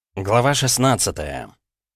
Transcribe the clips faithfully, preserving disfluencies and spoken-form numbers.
Глава шестнадцатая.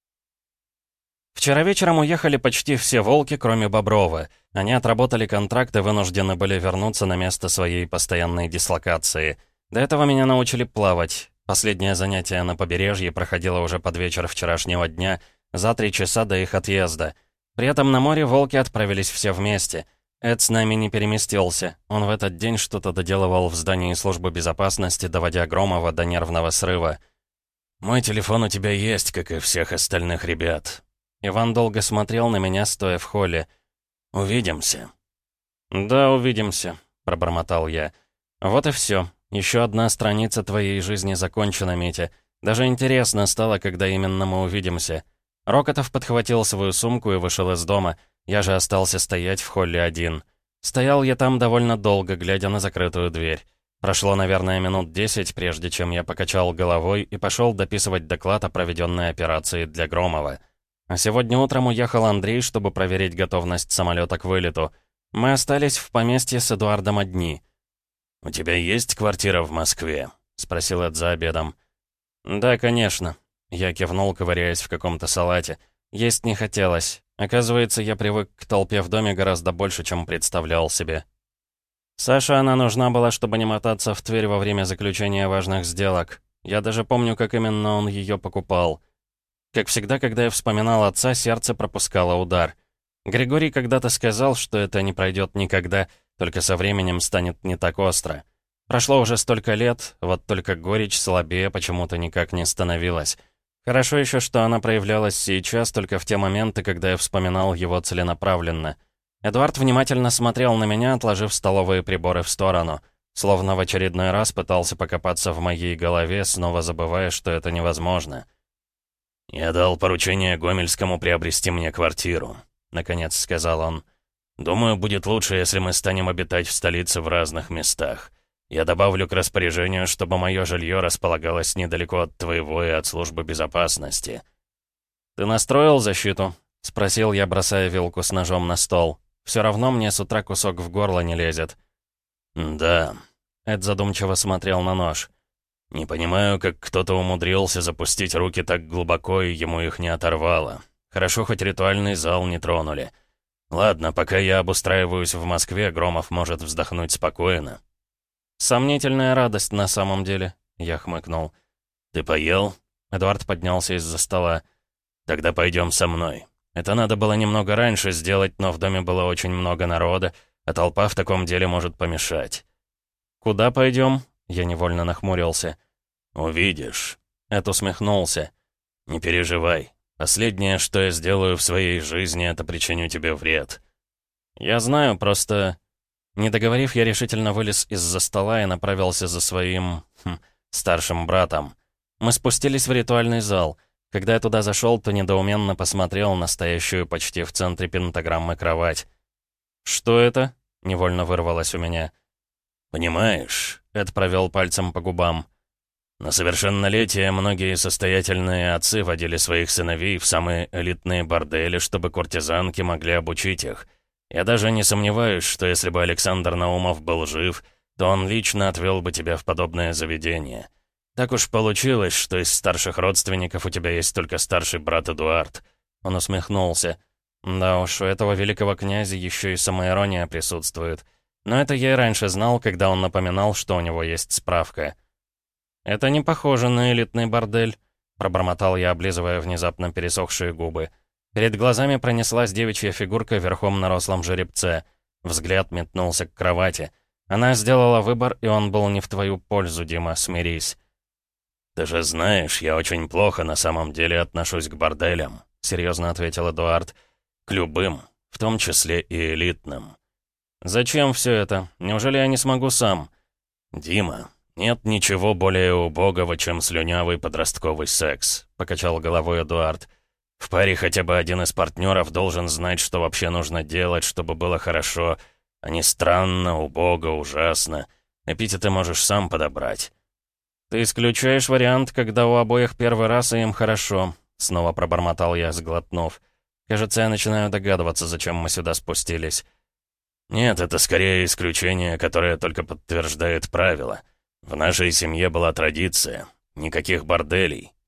Вчера вечером уехали почти все волки, кроме Боброва. Они отработали контракт и вынуждены были вернуться на место своей постоянной дислокации. До этого меня научили плавать. Последнее занятие на побережье проходило уже под вечер вчерашнего дня, за три часа до их отъезда. При этом на море волки отправились все вместе. Эд с нами не переместился. Он в этот день что-то доделывал в здании службы безопасности, доводя Громова до нервного срыва. «Мой телефон у тебя есть, как и всех остальных ребят». Иван долго смотрел на меня, стоя в холле. «Увидимся». «Да, увидимся», — пробормотал я. «Вот и все. Еще одна страница твоей жизни закончена, Митя. Даже интересно стало, когда именно мы увидимся». Рокотов подхватил свою сумку и вышел из дома. Я же остался стоять в холле один. Стоял я там довольно долго, глядя на закрытую дверь. Прошло, наверное, минут десять, прежде чем я покачал головой и пошел дописывать доклад о проведенной операции для Громова. А сегодня утром уехал Андрей, чтобы проверить готовность самолета к вылету. Мы остались в поместье с Эдуардом одни. «У тебя есть квартира в Москве?» — спросил Эд за обедом. «Да, конечно». Я кивнул, ковыряясь в каком-то салате. Есть не хотелось. Оказывается, я привык к толпе в доме гораздо больше, чем представлял себе. Саше она нужна была, чтобы не мотаться в Тверь во время заключения важных сделок. Я даже помню, как именно он ее покупал. Как всегда, когда я вспоминал отца, сердце пропускало удар. Григорий когда-то сказал, что это не пройдет никогда, только со временем станет не так остро. Прошло уже столько лет, вот только горечь слабее почему-то никак не становилась. Хорошо еще, что она проявлялась сейчас, только в те моменты, когда я вспоминал его целенаправленно. Эдуард внимательно смотрел на меня, отложив столовые приборы в сторону, словно в очередной раз пытался покопаться в моей голове, снова забывая, что это невозможно. «Я дал поручение Гомельскому приобрести мне квартиру», — наконец сказал он. «Думаю, будет лучше, если мы станем обитать в столице в разных местах. Я добавлю к распоряжению, чтобы мое жилье располагалось недалеко от твоего и от службы безопасности». «Ты настроил защиту?» — спросил я, бросая вилку с ножом на стол. «Все равно мне с утра кусок в горло не лезет». «Да», — Эд задумчиво смотрел на нож. «Не понимаю, как кто-то умудрился запустить руки так глубоко, и ему их не оторвало. Хорошо, хоть ритуальный зал не тронули. Ладно, пока я обустраиваюсь в Москве, Громов может вздохнуть спокойно». «Сомнительная радость на самом деле», — я хмыкнул. «Ты поел?» Эдуард поднялся из-за стола. «Тогда пойдем со мной. Это надо было немного раньше сделать, но в доме было очень много народа, а толпа в таком деле может помешать». «Куда пойдем?» Я невольно нахмурился. «Увидишь». Эд усмехнулся. «Не переживай. Последнее, что я сделаю в своей жизни, это причиню тебе вред». «Я знаю, просто...» Не договорив, я решительно вылез из-за стола и направился за своим... Хм, старшим братом. Мы спустились в ритуальный зал. Когда я туда зашел, то недоуменно посмотрел на стоящую почти в центре пентаграммы кровать. «Что это?» — невольно вырвалось у меня. «Понимаешь...» — Эд провел пальцем по губам. «На совершеннолетие многие состоятельные отцы водили своих сыновей в самые элитные бордели, чтобы куртизанки могли обучить их. Я даже не сомневаюсь, что если бы Александр Наумов был жив, то он лично отвел бы тебя в подобное заведение. Так уж получилось, что из старших родственников у тебя есть только старший брат Эдуард». Он усмехнулся. «Да уж, у этого великого князя еще и самоирония присутствует. Но это я и раньше знал, когда он напоминал, что у него есть справка». «Это не похоже на элитный бордель», — пробормотал я, облизывая внезапно пересохшие губы. Перед глазами пронеслась девичья фигурка верхом на рослом жеребце. Взгляд метнулся к кровати. Она сделала выбор, и он был не в твою пользу, Дима, смирись. «Ты же знаешь, я очень плохо на самом деле отношусь к борделям», — серьезно ответил Эдуард. «К любым, в том числе и элитным». «Зачем все это? Неужели я не смогу сам?» «Дима, нет ничего более убогого, чем слюнявый подростковый секс», — покачал головой Эдуард. «В паре хотя бы один из партнеров должен знать, что вообще нужно делать, чтобы было хорошо, а не странно, убого, ужасно. Эпитеты можешь сам подобрать». «Ты исключаешь вариант, когда у обоих первый раз, и им хорошо», — снова пробормотал я, сглотнув. «Кажется, я начинаю догадываться, зачем мы сюда спустились». «Нет, это скорее исключение, которое только подтверждает правило. В нашей семье была традиция. Никаких борделей.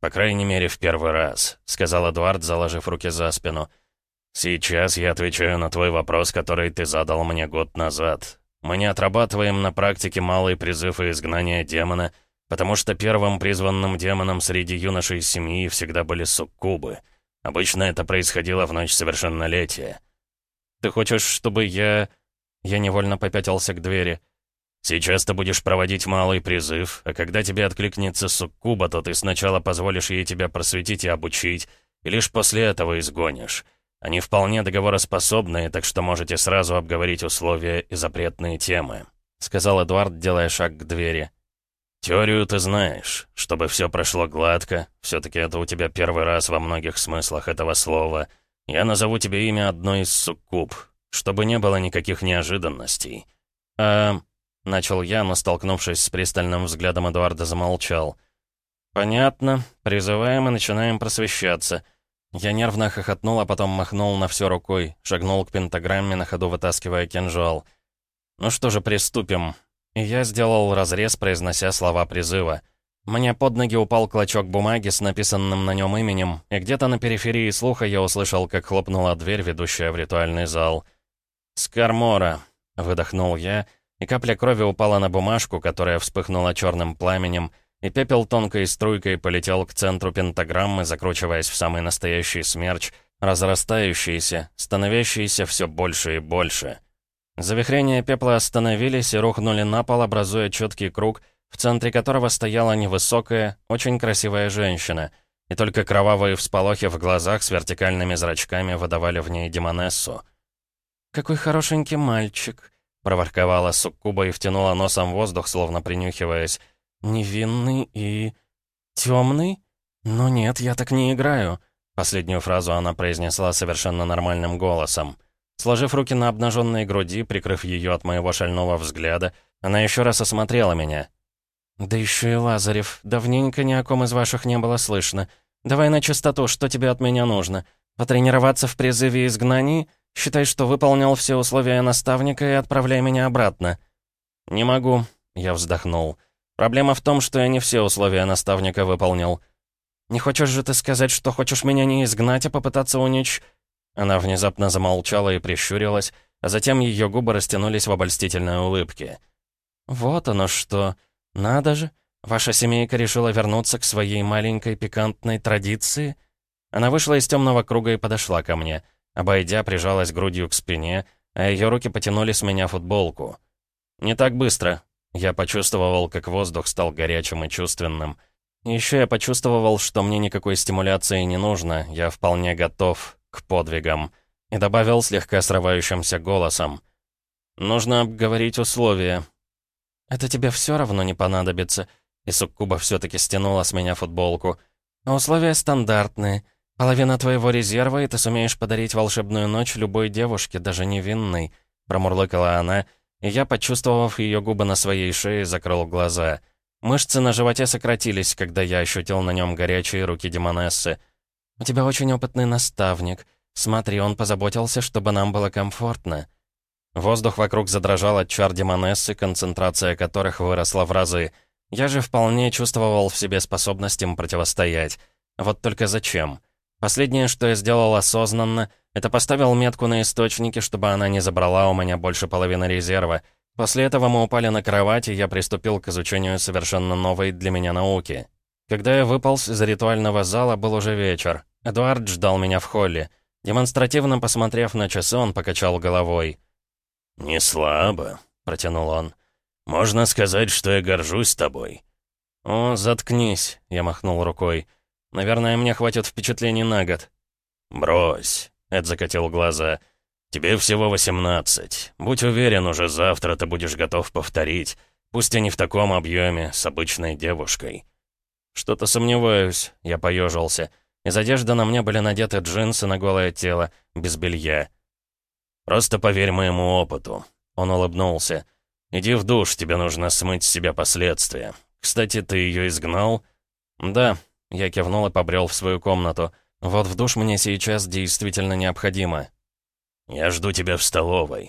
По крайней мере, в первый раз», — сказал Эдуард, заложив руки за спину. «Сейчас я отвечаю на твой вопрос, который ты задал мне год назад. Мы не отрабатываем на практике малый призыв и изгнание демона, потому что первым призванным демоном среди юношей семьи всегда были суккубы. Обычно это происходило в ночь совершеннолетия». «Ты хочешь, чтобы я...» Я невольно попятился к двери. «Сейчас ты будешь проводить малый призыв, а когда тебе откликнется суккуба, то ты сначала позволишь ей тебя просветить и обучить, и лишь после этого изгонишь. Они вполне договороспособные, так что можете сразу обговорить условия и запретные темы», — сказал Эдуард, делая шаг к двери. «Теорию ты знаешь. Чтобы все прошло гладко, все-таки это у тебя первый раз во многих смыслах этого слова, я назову тебе имя одной из суккуб, чтобы не было никаких неожиданностей». «А...» — начал я, но, столкнувшись с пристальным взглядом Эдуарда, замолчал. «Понятно. Призываем и начинаем просвещаться». Я нервно хохотнул, а потом махнул на все рукой, шагнул к пентаграмме, на ходу вытаскивая кинжал. «Ну что же, приступим». И я сделал разрез, произнося слова призыва. Мне под ноги упал клочок бумаги с написанным на нем именем, и где-то на периферии слуха я услышал, как хлопнула дверь, ведущая в ритуальный зал. «Скармора», — выдохнул я, и капля крови упала на бумажку, которая вспыхнула черным пламенем, и пепел тонкой струйкой полетел к центру пентаграммы, закручиваясь в самый настоящий смерч, разрастающийся, становящийся все больше и больше. Завихрения пепла остановились и рухнули на пол, образуя четкий круг, в центре которого стояла невысокая, очень красивая женщина, и только кровавые всполохи в глазах с вертикальными зрачками выдавали в ней демонессу. «Какой хорошенький мальчик», — проворковала суккуба и втянула носом воздух, словно принюхиваясь. «Невинный и... темный? Ну нет, я так не играю». Последнюю фразу она произнесла совершенно нормальным голосом. Сложив руки на обнаженной груди, прикрыв ее от моего шального взгляда, она еще раз осмотрела меня. «Да еще и Лазарев. Давненько ни о ком из ваших не было слышно. Давай на чистоту, что тебе от меня нужно? Потренироваться в призыве и изгнании? Считай, что выполнил все условия наставника и отправляй меня обратно». «Не могу», — я вздохнул. «Проблема в том, что я не все условия наставника выполнил». «Не хочешь же ты сказать, что хочешь меня не изгнать, а попытаться уничтожить?» Она внезапно замолчала и прищурилась, а затем ее губы растянулись в обольстительной улыбке. «Вот оно что. Надо же. Ваша семейка решила вернуться к своей маленькой пикантной традиции?» Она вышла из темного круга и подошла ко мне. Обойдя, прижалась грудью к спине, а ее руки потянули с меня футболку. «Не так быстро». Я почувствовал, как воздух стал горячим и чувственным. Еще я почувствовал, что мне никакой стимуляции не нужно, я вполне готов к подвигам. И добавил слегка срывающимся голосом. «Нужно обговорить условия». «Это тебе все равно не понадобится». И суккуба все-таки стянула с меня футболку. «А условия стандартные. Половина твоего резерва, и ты сумеешь подарить волшебную ночь любой девушке, даже невинной», — промурлыкала она, и я, почувствовав ее губы на своей шее, закрыл глаза. Мышцы на животе сократились, когда я ощутил на нем горячие руки демонессы. «У тебя очень опытный наставник. Смотри, он позаботился, чтобы нам было комфортно». Воздух вокруг задрожал от чар демонессы, концентрация которых выросла в разы. Я же вполне чувствовал в себе способность им противостоять. Вот только зачем? Последнее, что я сделал осознанно, это поставил метку на источнике, чтобы она не забрала у меня больше половины резерва. После этого мы упали на кровать, и я приступил к изучению совершенно новой для меня науки. Когда я выполз из ритуального зала, был уже вечер. Эдуард ждал меня в холле. Демонстративно посмотрев на часы, он покачал головой. «Не слабо», — протянул он. «Можно сказать, что я горжусь тобой». «О, заткнись», — я махнул рукой. «Наверное, мне хватит впечатлений на год». «Брось», — Эд закатил глаза. «Тебе всего восемнадцать. Будь уверен, уже завтра ты будешь готов повторить. Пусть и не в таком объеме, с обычной девушкой». «Что-то сомневаюсь», — я поежился. Из одежды на мне были надеты джинсы на голое тело, без белья. «Просто поверь моему опыту», — он улыбнулся. «Иди в душ, тебе нужно смыть с себя последствия. Кстати, ты ее изгнал?» «Да», — я кивнул и побрел в свою комнату. «Вот в душ мне сейчас действительно необходимо». «Я жду тебя в столовой».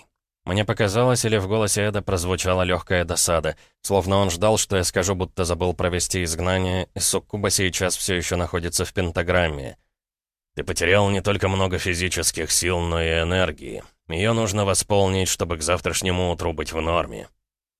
Мне показалось, или в голосе Эда прозвучала легкая досада, словно он ждал, что я скажу, будто забыл провести изгнание, и суккуба сейчас все еще находится в пентаграмме. «Ты потерял не только много физических сил, но и энергии. Ее нужно восполнить, чтобы к завтрашнему утру быть в норме».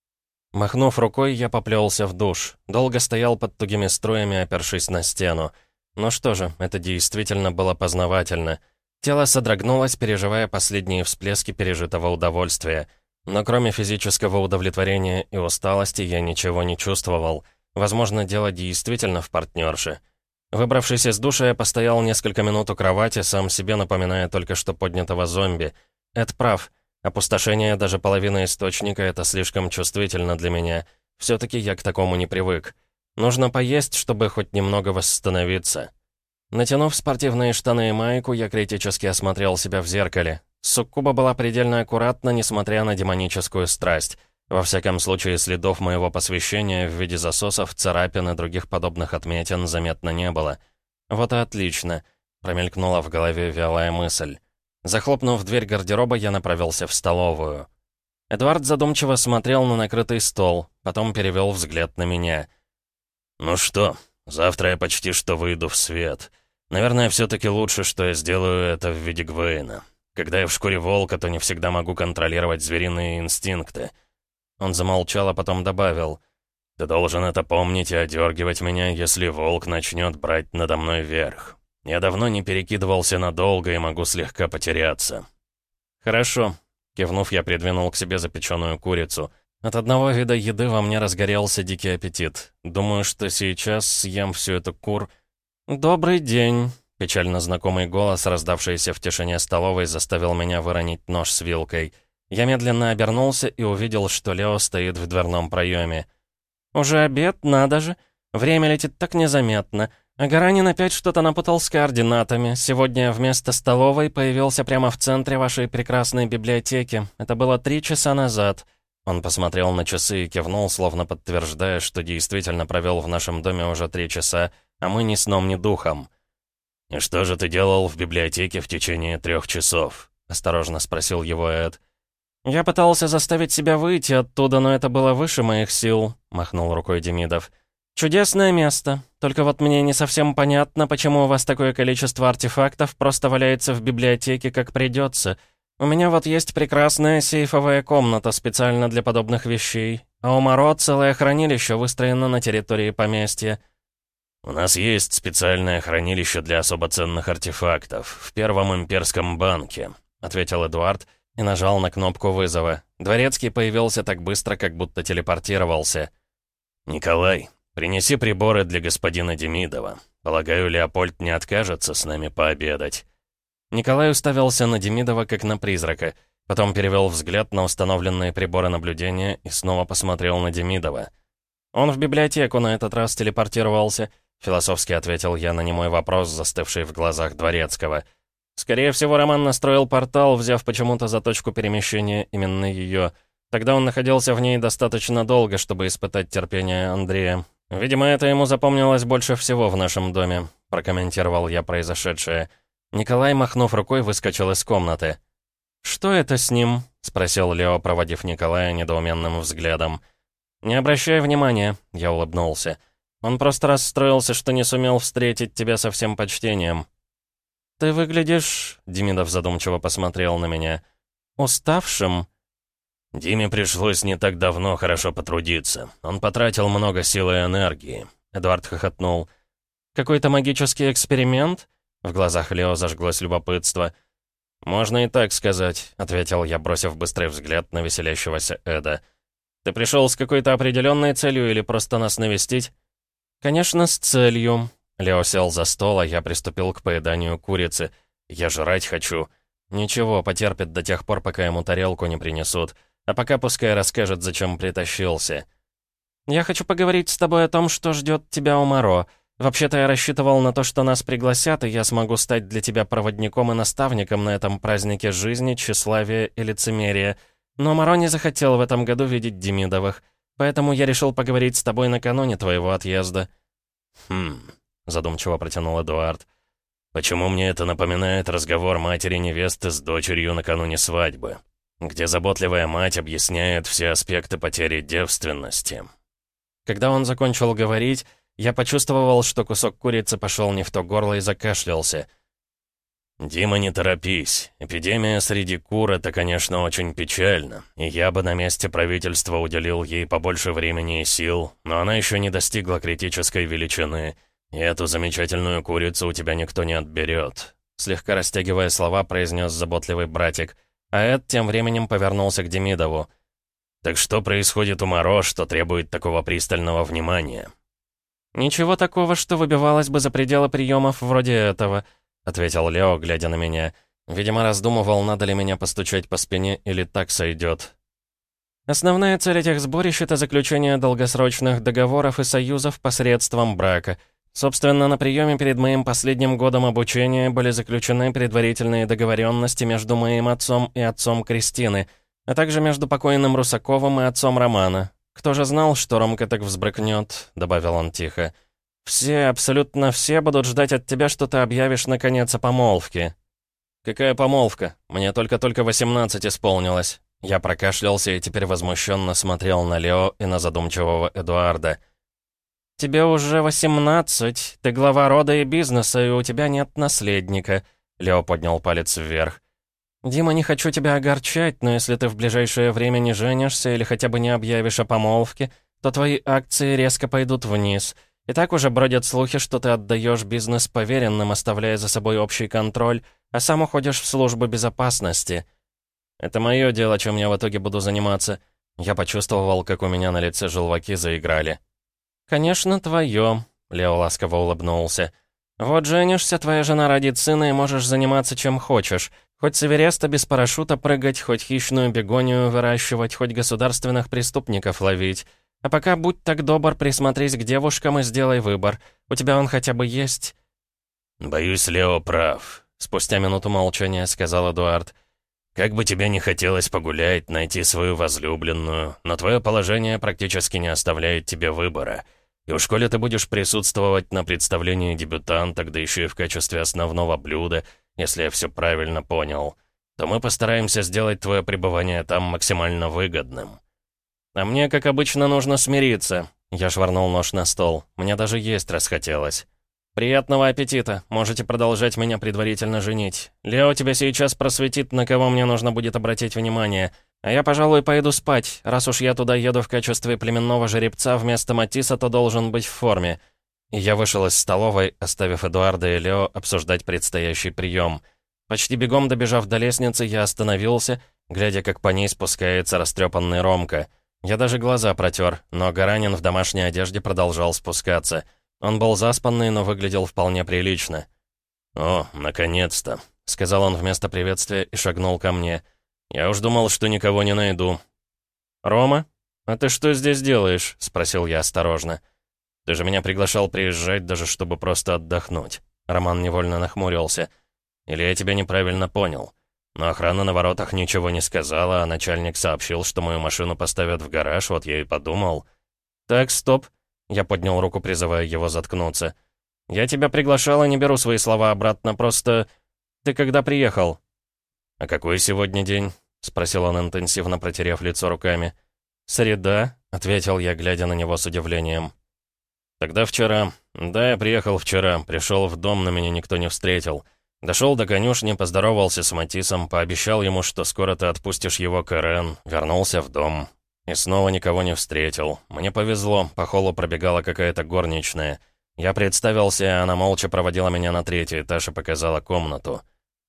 Махнув рукой, я поплелся в душ. Долго стоял под тугими струями, опершись на стену. Ну что же, это действительно было познавательно. Тело содрогнулось, переживая последние всплески пережитого удовольствия. Но кроме физического удовлетворения и усталости я ничего не чувствовал. Возможно, дело действительно в партнерше. Выбравшись из душа, я постоял несколько минут у кровати, сам себе напоминая только что поднятого зомби. Эд прав. Опустошение даже половины источника — это слишком чувствительно для меня. Все-таки я к такому не привык. Нужно поесть, чтобы хоть немного восстановиться. Натянув спортивные штаны и майку, я критически осмотрел себя в зеркале. Суккуба была предельно аккуратна, несмотря на демоническую страсть. Во всяком случае, следов моего посвящения в виде засосов, царапин и других подобных отметин заметно не было. «Вот и отлично», — промелькнула в голове вялая мысль. Захлопнув дверь гардероба, я направился в столовую. Эдвард задумчиво смотрел на накрытый стол, потом перевел взгляд на меня. «Ну что, завтра я почти что выйду в свет. Наверное, все-таки лучше, что я сделаю это в виде Гвейна. Когда я в шкуре волка, то не всегда могу контролировать звериные инстинкты». Он замолчал, а потом добавил: «Ты должен это помнить и одергивать меня, если волк начнет брать надо мной верх. Я давно не перекидывался надолго и могу слегка потеряться». «Хорошо». Кивнув, я придвинул к себе запеченную курицу. От одного вида еды во мне разгорелся дикий аппетит. Думаю, что сейчас съем всю эту кур... «Добрый день!» Печально знакомый голос, раздавшийся в тишине столовой, заставил меня выронить нож с вилкой. Я медленно обернулся и увидел, что Лео стоит в дверном проеме. «Уже обед, надо же! Время летит так незаметно. А Гаранин опять что-то напутал с координатами. Сегодня вместо столовой появился прямо в центре вашей прекрасной библиотеки. Это было три часа назад». Он посмотрел на часы и кивнул, словно подтверждая, что действительно провел в нашем доме уже три часа, а мы ни сном, ни духом. «И что же ты делал в библиотеке в течение трех часов?» — осторожно спросил его Эд. «Я пытался заставить себя выйти оттуда, но это было выше моих сил», — махнул рукой Демидов. «Чудесное место. Только вот мне не совсем понятно, почему у вас такое количество артефактов просто валяется в библиотеке, как придется. У меня вот есть прекрасная сейфовая комната специально для подобных вещей, а у Моро целое хранилище выстроено на территории поместья». «У нас есть специальное хранилище для особо ценных артефактов в Первом имперском банке», — ответил Эдуард и нажал на кнопку вызова. Дворецкий появился так быстро, как будто телепортировался. «Николай, принеси приборы для господина Демидова. Полагаю, Леопольд не откажется с нами пообедать». Николай уставился на Демидова, как на призрака, потом перевел взгляд на установленные приборы наблюдения и снова посмотрел на Демидова. «Он в библиотеку на этот раз телепортировался», — философски ответил я на немой вопрос, застывший в глазах Дворецкого. «Скорее всего, Роман настроил портал, взяв почему-то за точку перемещения именно ее. Тогда он находился в ней достаточно долго, чтобы испытать терпение Андрея. Видимо, это ему запомнилось больше всего в нашем доме», — прокомментировал я произошедшее. Николай, махнув рукой, выскочил из комнаты. «Что это с ним?» — спросил Лео, проводив Николая недоуменным взглядом. «Не обращай внимания», — я улыбнулся. «Он просто расстроился, что не сумел встретить тебя со всем почтением». «Ты выглядишь...» — Демидов задумчиво посмотрел на меня. «Уставшим?» «Диме пришлось не так давно хорошо потрудиться. Он потратил много сил и энергии», — Эдуард хохотнул. «Какой-то магический эксперимент?» В глазах Лео зажглось любопытство. «Можно и так сказать», — ответил я, бросив быстрый взгляд на веселящегося Эда. «Ты пришел с какой-то определенной целью или просто нас навестить?» «Конечно, с целью». Лео сел за стол, а я приступил к поеданию курицы. «Я жрать хочу». «Ничего, потерпит до тех пор, пока ему тарелку не принесут. А пока пускай расскажет, зачем притащился». «Я хочу поговорить с тобой о том, что ждет тебя у Моро. Вообще-то я рассчитывал на то, что нас пригласят, и я смогу стать для тебя проводником и наставником на этом празднике жизни, тщеславия и лицемерия. Но Моро не захотел в этом году видеть Демидовых, поэтому я решил поговорить с тобой накануне твоего отъезда». «Хм...» — задумчиво протянул Эдуард. «Почему мне это напоминает разговор матери невесты с дочерью накануне свадьбы? где заботливая мать объясняет все аспекты потери девственности». Когда он закончил говорить, я почувствовал, что кусок курицы пошел не в то горло и закашлялся. «Дима, не торопись. Эпидемия среди кур — это, конечно, очень печально, и я бы на месте правительства уделил ей побольше времени и сил, но она еще не достигла критической величины, и эту замечательную курицу у тебя никто не отберет», слегка растягивая слова, произнес заботливый братик, а Эд тем временем повернулся к Демидову. «Так что происходит у Моро, что требует такого пристального внимания?» «Ничего такого, что выбивалось бы за пределы приемов вроде этого», — ответил Лео, глядя на меня. Видимо, раздумывал, надо ли меня постучать по спине или так сойдет. «Основная цель этих сборищ — это заключение долгосрочных договоров и союзов посредством брака. Собственно, на приеме перед моим последним годом обучения были заключены предварительные договоренности между моим отцом и отцом Кристины, а также между покойным Русаковым и отцом Романа. Кто же знал, что Ромка так взбрыкнет?» — добавил он тихо. «Все, абсолютно все будут ждать от тебя, что ты объявишь, наконец, о помолвке». «Какая помолвка? Мне только-только восемнадцать исполнилось». Я прокашлялся и теперь возмущенно смотрел на Лео и на задумчивого Эдуарда. «Тебе уже восемнадцать, ты глава рода и бизнеса, и у тебя нет наследника», — Лео поднял палец вверх. «Дима, не хочу тебя огорчать, но если ты в ближайшее время не женишься или хотя бы не объявишь о помолвке, то твои акции резко пойдут вниз. И так уже бродят слухи, что ты отдаешь бизнес поверенным, оставляя за собой общий контроль, а сам уходишь в службу безопасности». «Это мое дело, чем я в итоге буду заниматься». Я почувствовал, как у меня на лице желваки заиграли. «Конечно, твое», — Лео ласково улыбнулся. «Вот женишься, твоя жена родит сына, и можешь заниматься чем хочешь. Хоть с Эвереста без парашюта прыгать, хоть хищную бегонию выращивать, хоть государственных преступников ловить. А пока будь так добр, присмотрись к девушкам и сделай выбор. У тебя он хотя бы есть?» «Боюсь, Лео прав», — спустя минуту молчания сказал Эдуард. «Как бы тебе не хотелось погулять, найти свою возлюбленную, но твое положение практически не оставляет тебе выбора. И уж коли ты будешь присутствовать на представлении дебютанток, да еще и в качестве основного блюда, если я все правильно понял, то мы постараемся сделать твое пребывание там максимально выгодным». «А мне, как обычно, нужно смириться». Я швырнул нож на стол. Мне даже есть расхотелось. «Приятного аппетита. Можете продолжать меня предварительно женить. Лео тебя сейчас просветит, на кого мне нужно будет обратить внимание. А я, пожалуй, пойду спать. Раз уж я туда еду в качестве племенного жеребца вместо Матисса, то должен быть в форме». И я вышел из столовой, оставив Эдуарда и Лео обсуждать предстоящий прием. Почти бегом добежав до лестницы, я остановился, глядя, как по ней спускается растрепанный Ромка. Я даже глаза протер, но Гаранин в домашней одежде продолжал спускаться. Он был заспанный, но выглядел вполне прилично. «О, наконец-то», — сказал он вместо приветствия и шагнул ко мне. «Я уж думал, что никого не найду». «Рома, а ты что здесь делаешь?» — спросил я осторожно. «Ты же меня приглашал приезжать, даже чтобы просто отдохнуть». Роман невольно нахмурился. «Или я тебя неправильно понял? Но охрана на воротах ничего не сказала, а начальник сообщил, что мою машину поставят в гараж, вот я и подумал». «Так, стоп». Я поднял руку, призывая его заткнуться. «Я тебя приглашал и не беру свои слова обратно, просто... Ты когда приехал?» «А какой сегодня день?» — спросил он, интенсивно протерев лицо руками. «Среда», — ответил я, глядя на него с удивлением. «Тогда вчера. Да, я приехал вчера. Пришел в дом, но меня никто не встретил. Дошел до конюшни, поздоровался с Матисом, пообещал ему, что скоро ты отпустишь его к Ирен, вернулся в дом. И снова никого не встретил. Мне повезло, по холлу пробегала какая-то горничная. Я представился, и она молча проводила меня на третий этаж и показала комнату».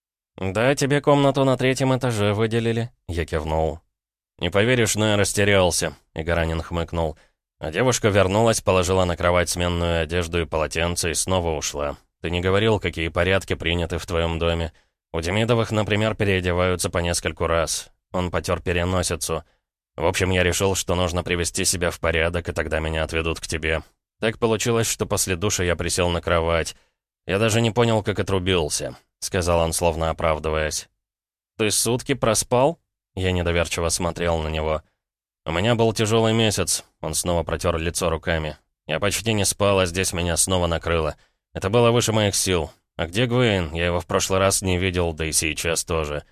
«Да, тебе комнату на третьем этаже выделили», — я кивнул. «Не поверишь, но я растерялся», — Игоранин хмыкнул. А девушка вернулась, положила на кровать сменную одежду и полотенце и снова ушла. Ты не говорил, какие порядки приняты в твоем доме. У Демидовых, например, переодеваются по нескольку раз». Он потер переносицу. «В общем, я решил, что нужно привести себя в порядок, и тогда меня отведут к тебе. Так получилось, что после душа я присел на кровать. Я даже не понял, как отрубился», — сказал он, словно оправдываясь. «Ты сутки проспал?» Я недоверчиво смотрел на него. «У меня был тяжелый месяц», — он снова протер лицо руками. «Я почти не спал, а здесь меня снова накрыло. Это было выше моих сил. А где Гвейн? Я его в прошлый раз не видел, да и сейчас тоже.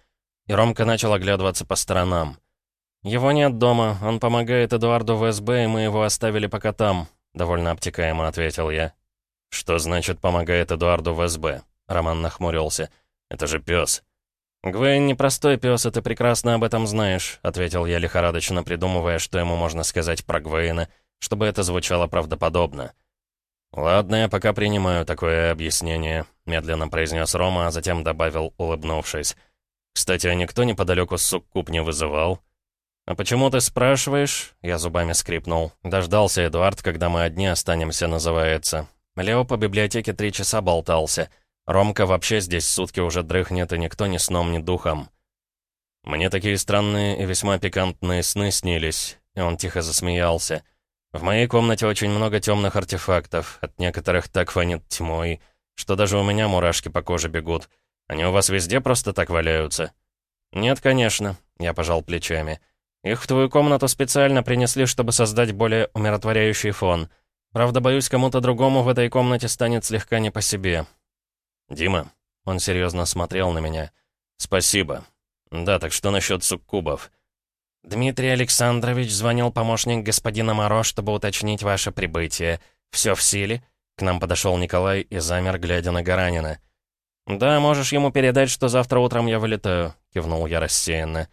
и Ромка начал оглядываться по сторонам. «Его нет дома, он помогает Эдуарду в СБ, и мы его оставили пока там», — довольно обтекаемо ответил я. «Что значит «помогает Эдуарду в СБ»?» — Роман нахмурился. «Это же пес». «Гвейн не простой пес, и ты прекрасно об этом знаешь», — ответил я лихорадочно, придумывая, что ему можно сказать про Гвейна, чтобы это звучало правдоподобно. «Ладно, я пока принимаю такое объяснение», — медленно произнес Рома, а затем добавил, улыбнувшись. «Кстати, а никто неподалеку суккуб не вызывал?» «А почему ты спрашиваешь?» — я зубами скрипнул. Дождался Эдуард, когда мы одни останемся, называется. Лео по библиотеке три часа болтался. Ромка вообще здесь сутки уже дрыхнет, и никто ни сном, ни духом. «Мне такие странные и весьма пикантные сны снились», и он тихо засмеялся. «В моей комнате очень много темных артефактов, от некоторых так фонит тьмой, что даже у меня мурашки по коже бегут. Они у вас везде просто так валяются?» «Нет, конечно», — я пожал плечами. «Их в твою комнату специально принесли, чтобы создать более умиротворяющий фон. Правда, боюсь, кому-то другому в этой комнате станет слегка не по себе». «Дима», — он серьезно смотрел на меня, — «спасибо. Да, так что насчет суккубов?» «Дмитрий Александрович звонил помощник господина Моро, чтобы уточнить ваше прибытие. Все в силе?» К нам подошел Николай и замер, глядя на Гаранина. «Да, можешь ему передать, что завтра утром я вылетаю», — кивнул я рассеянно.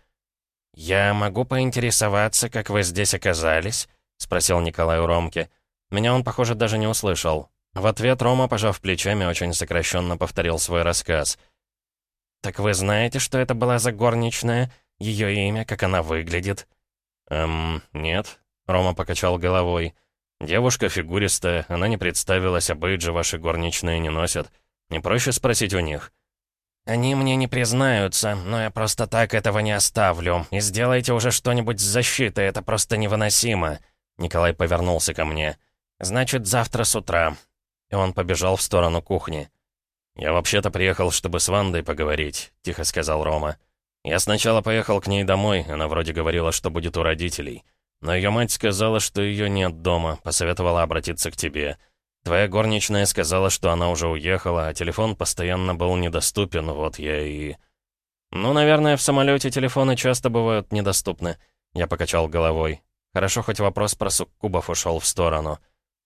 «Я могу поинтересоваться, как вы здесь оказались?» — спросил Николай у Ромки. Меня он, похоже, даже не услышал. В ответ Рома, пожав плечами, очень сокращенно повторил свой рассказ. «Так вы знаете, что это была за горничная? Ее имя, как она выглядит?» «Эм, нет», — Рома покачал головой. «Девушка фигуристая, она не представилась, а бейджи ваши горничные не носят. Не проще спросить у них?» «Они мне не признаются, но я просто так этого не оставлю. И сделайте уже что-нибудь с защитой, это просто невыносимо». Николай повернулся ко мне. «Значит, завтра с утра». И он побежал в сторону кухни. «Я вообще-то приехал, чтобы с Вандой поговорить», — тихо сказал Рома. «Я сначала поехал к ней домой, она вроде говорила, что будет у родителей. Но ее мать сказала, что ее нет дома, посоветовала обратиться к тебе. Твоя горничная сказала, что она уже уехала, а телефон постоянно был недоступен, вот я и...» «Ну, наверное, в самолете телефоны часто бывают недоступны», — я покачал головой. Хорошо, хоть вопрос про суккубов ушел в сторону.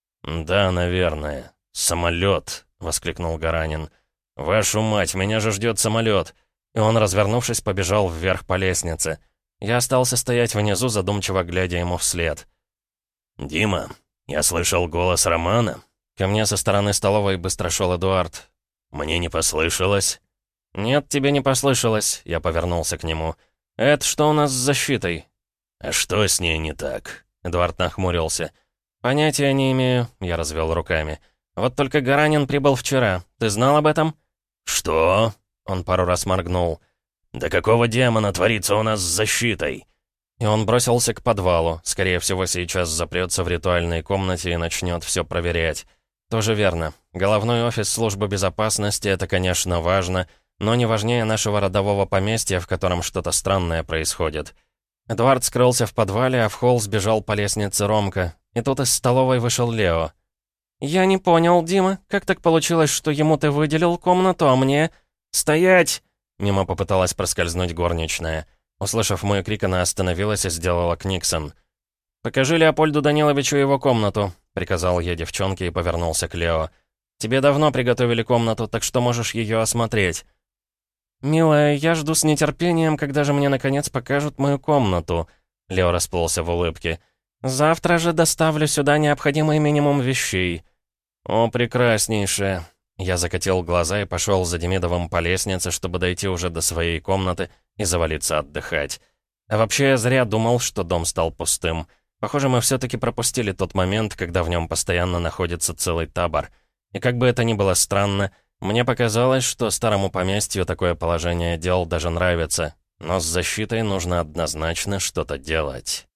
«Да, наверное. Самолет», — воскликнул Гаранин. «Вашу мать, меня же ждет самолет!» И он, развернувшись, побежал вверх по лестнице. Я остался стоять внизу, задумчиво глядя ему вслед. «Дима, я слышал голос Романа». Ко мне со стороны столовой быстро шел Эдуард. «Мне не послышалось?» «Нет, тебе не послышалось», — я повернулся к нему. «Это что у нас с защитой?» «А что с ней не так?» Эдуард нахмурился. «Понятия не имею», — я развел руками. «Вот только Гаранин прибыл вчера. Ты знал об этом?» «Что?» — он пару раз моргнул. «Да какого демона творится у нас с защитой?» И он бросился к подвалу. Скорее всего, сейчас запрется в ритуальной комнате и начнет все проверять. Тоже верно. Головной офис службы безопасности — это, конечно, важно, но не важнее нашего родового поместья, в котором что-то странное происходит. Эдуард скрылся в подвале, а в холл сбежал по лестнице Ромка. И тут из столовой вышел Лео. «Я не понял, Дима, как так получилось, что ему ты выделил комнату, а мне...» «Стоять!» — мимо попыталась проскользнуть горничная. Услышав мой крик, она остановилась и сделала книксон. «Покажи Леопольду Даниловичу его комнату», — приказал я девчонке и повернулся к Лео. «Тебе давно приготовили комнату, так что можешь ее осмотреть». «Милая, я жду с нетерпением, когда же мне наконец покажут мою комнату», — Лео расплылся в улыбке. «Завтра же доставлю сюда необходимый минимум вещей». «О, прекраснейшее!» Я закатил глаза и пошел за Демидовым по лестнице, чтобы дойти уже до своей комнаты и завалиться отдыхать. А вообще, я зря думал, что дом стал пустым. Похоже, мы все-таки пропустили тот момент, когда в нем постоянно находится целый табор. И как бы это ни было странно, мне показалось, что старому поместью такое положение дел даже нравится. Но с защитой нужно однозначно что-то делать.